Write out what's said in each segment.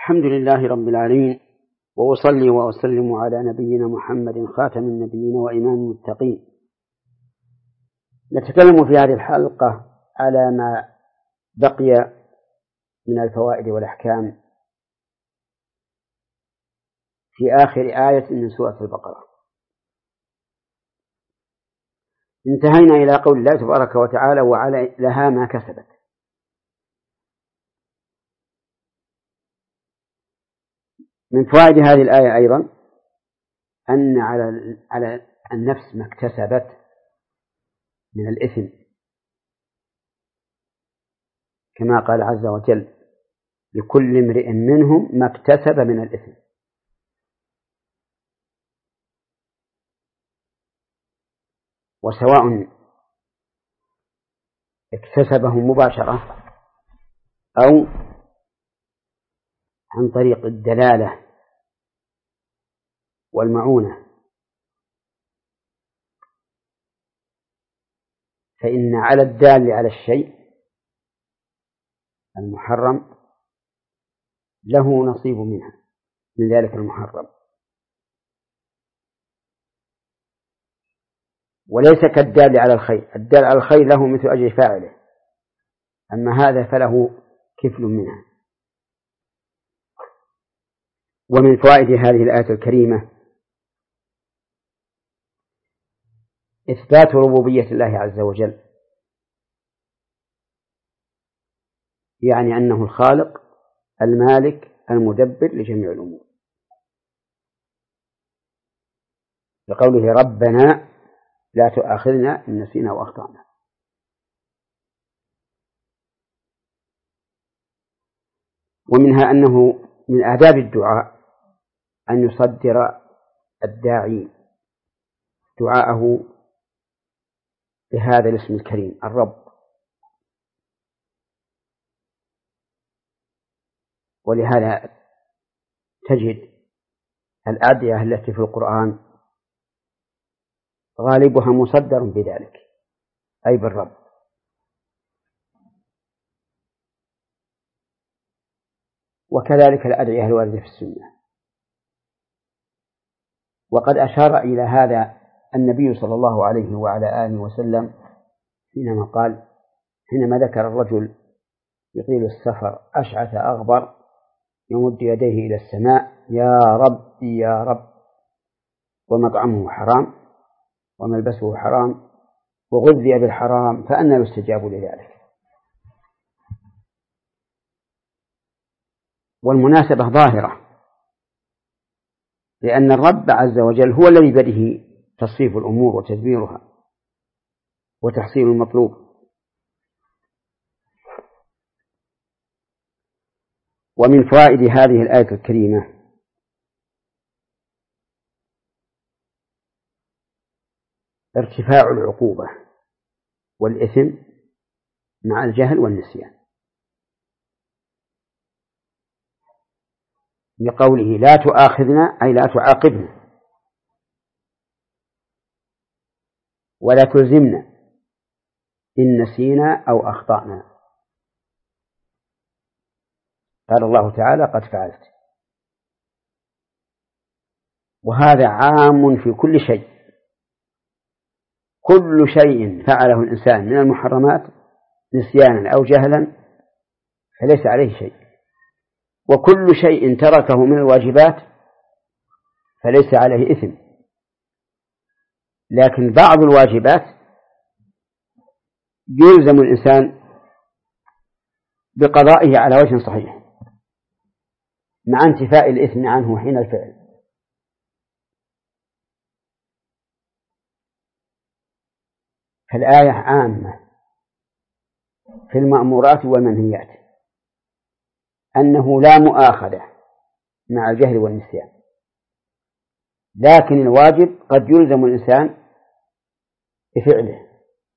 الحمد لله رب العالمين، وأصلي وأسلم على نبينا محمد خاتم النبيين وإمام المتقين. نتكلم في هذه الحلقة على ما بقي من الفوائد والأحكام في آخر آية من سورة البقرة. انتهينا إلى قول الله تبارك وتعالى: وعلى لها ما كسبت. من فوائد هذه الآية أيضا أن على النفس ما اكتسبت من الإثم، كما قال عز وجل: لكل امرئ منهم ما اكتسب من الإثم. وسواء اكتسبه مباشرة أو عن طريق الدلالة والمعونة، فإن على الدال على الشيء المحرم له نصيب منها، من ذلك المحرم، وليس كالدال على الخير. الدال على الخير له مثل أجر فاعله، أما هذا فله كفل منها. ومن فوائد هذه الآية الكريمة إثبات ربوبية الله عز وجل، يعني أنه الخالق المالك المدبر لجميع الأمور، بقوله: ربنا لا تؤاخذنا إن نسينا وأخطأنا. ومنها أنه من آداب الدعاء أن يصدر الداعي دعاءه بهذا الاسم الكريم الرب. ولهذا تجد الأدعية التي في القرآن غالبها مصدر بذلك، أي بالرب. وكذلك الأدعية الواردة في السنة. وقد أشار إلى هذا النبي صلى الله عليه وعلى آله وسلم حينما قال، حينما ذكر الرجل يطيل السفر أشعث أغبر يمد يديه إلى السماء: يا رب يا رب، ومطعمه حرام وملبسه حرام وغذي بالحرام فأنى يستجاب لذلك. والمناسبة ظاهرة، لأن الرب عز وجل هو الذي بيده تصريف الأمور وتدبيرها وتحصيل المطلوب. ومن فوائد هذه الآية الكريمة ارتفاع العقوبة والإثم مع الجهل والنسيان، لقوله: لا تؤاخذنا أي لا تعاقبنا، ولا تلزمنا إن نسينا أو أخطأنا. قال الله تعالى: قد فعلت. وهذا عام في كل شيء. كل شيء فعله الإنسان من المحرمات نسيانا أو جهلا فليس عليه شيء، وكل شيء تركه من الواجبات فليس عليه إثم. لكن بعض الواجبات يلزم الإنسان بقضائه على وجه صحيح مع انتفاء الإثم عنه حين الفعل. فالآية عامة في المأمورات والمنهيات، أنه لا مؤاخذة مع الجهل والنسيان، لكن الواجب قد يلزم الإنسان بفعله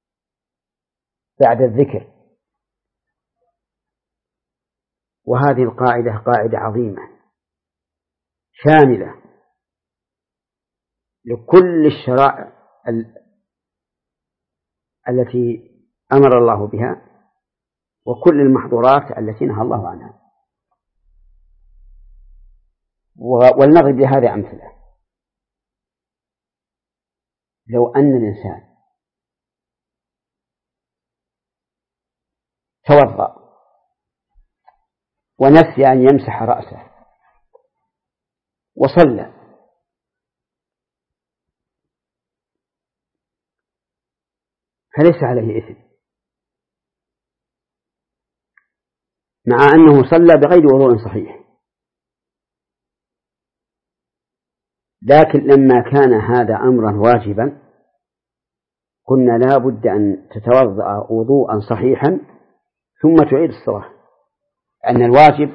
بعد الذكر. وهذه القاعدة قاعدة عظيمة شاملة لكل الشرائع التي أمر الله بها وكل المحظورات التي نهى الله عنها. ولنضرب لهذا أمثلة. لو أن الإنسان توضأ ونسي أن يمسح رأسه وصلى، فليس عليه إثم، مع أنه صلى بغير وضوء صحيح. لكن لما كان هذا أمرا واجبا قلنا لا بد أن تتوضأ وضوءا صحيحا ثم تعيد الصلاة، أن الواجب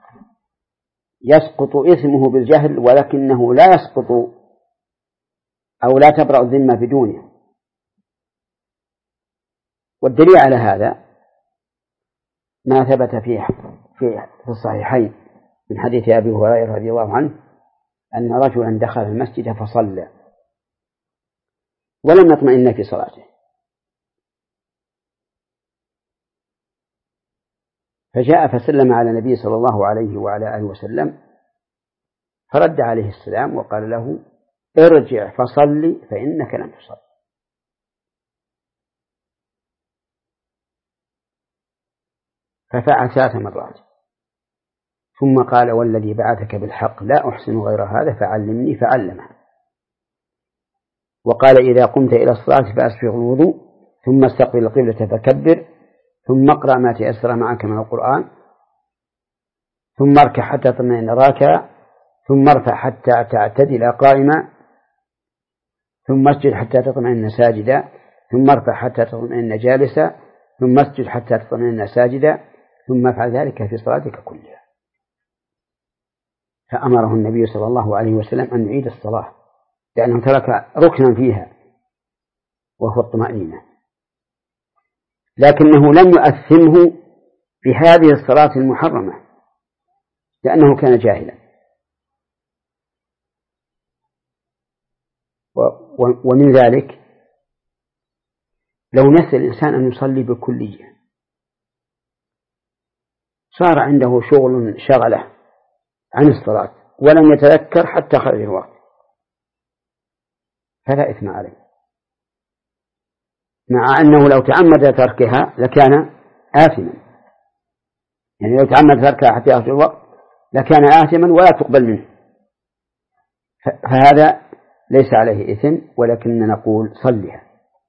يسقط إثمه بالجهل، ولكنه لا يسقط أو لا تبرأ الذمة بدونه. والدليل على هذا ما ثبت في الصحيحين من حديث أبي هريرة رضي الله عنه أن رجلا دخل المسجد فصلى ولم يطمئن في صلاته، فجاء فسلم على النبي صلى الله عليه وعلى آله وسلم، فرد عليه السلام وقال له: ارجع فصلي فإنك لم تصل. ففعل 3 مرات، ثم قال: والذي بعثك بالحق لا أحسن غير هذا فعلمني، فعلمه. وقال: إذا قمت إلى الصلاة فأسبغ الوضوء، ثم استقبل القبلة فكبر، ثم اقرأ ما تيسر معك من القرآن، ثم اركع حتى تطمئن راكعا، ثم ارفع حتى تعتدل قائما، ثم اسجد حتى تطمئن ساجدا، ثم ارفع حتى تطمئن جالسا، ثم اسجد حتى تطمئن ساجدا، ثم افعل ذلك في صلاتك كلها. فأمره النبي صلى الله عليه وسلم أن يعيد الصلاة لأنه ترك ركنا فيها وهو الطمأنينة، لكنه لم يؤثمه بهذه الصلاة المحرمة لأنه كان جاهلا. ومن ذلك لو نسي الإنسان أن يصلي بالكلية، صار عنده شغل شغله عن الصلاة ولم يتذكر حتى خرج الوقت، فلا إثم عليه، مع أنه لو تعمد تركها لكان آثما. يعني لو تعمد تركها حتى يخرج الوقت لكان آثما ولا تقبل منه، فهذا ليس عليه إثم، ولكن نقول صلها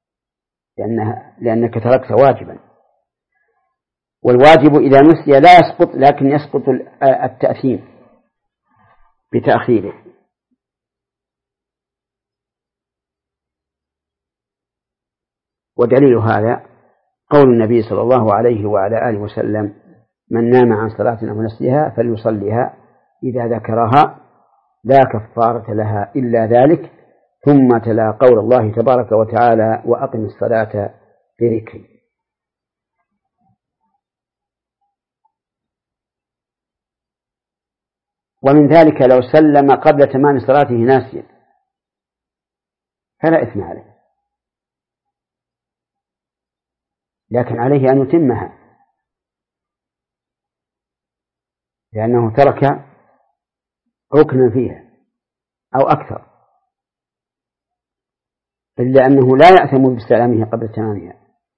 لأنك تركت واجبا، والواجب إذا نسي لا يسقط، لكن يسقط التأثيم بتأخيره. ودليل هذا قول النبي صلى الله عليه وعلى آله وسلم: من نام عن صلاة أو نسيها فليصليها إذا ذكرها لا كفارة لها إلا ذلك. ثم تلا قول الله تبارك وتعالى: وأقم الصلاة لذكري. ومن ذلك لو سلم قبل تمام صلاته ناسيا فلا إثم عليه، لكن عليه أن يتمها لأنه ترك ركنا فيها أو أكثر، إلا أنه لا يأثم باستلامه قبل تمامها.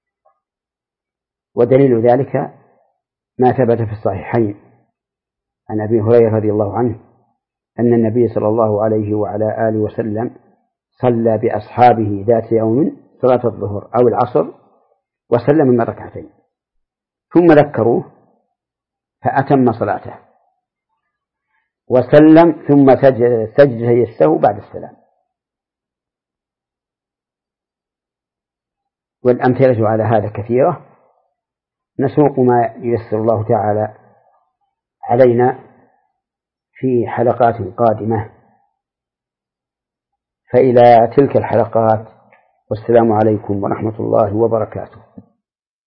ودليل ذلك ما ثبت في الصحيحين عن أبي هريرة رضي الله عنه أن النبي صلى الله عليه وعلى آله وسلم صلى بأصحابه ذات يوم صلاة الظهر أو العصر وسلم من ركعتين، ثم ذكروه فأتم صلاته وسلم ثم سجد السهو بعد السلام. والأمثلة على هذا كثيرة، نسوق ما ييسر الله تعالى علينا في حلقات قادمة. فإلى تلك الحلقات، والسلام عليكم ورحمة الله وبركاته.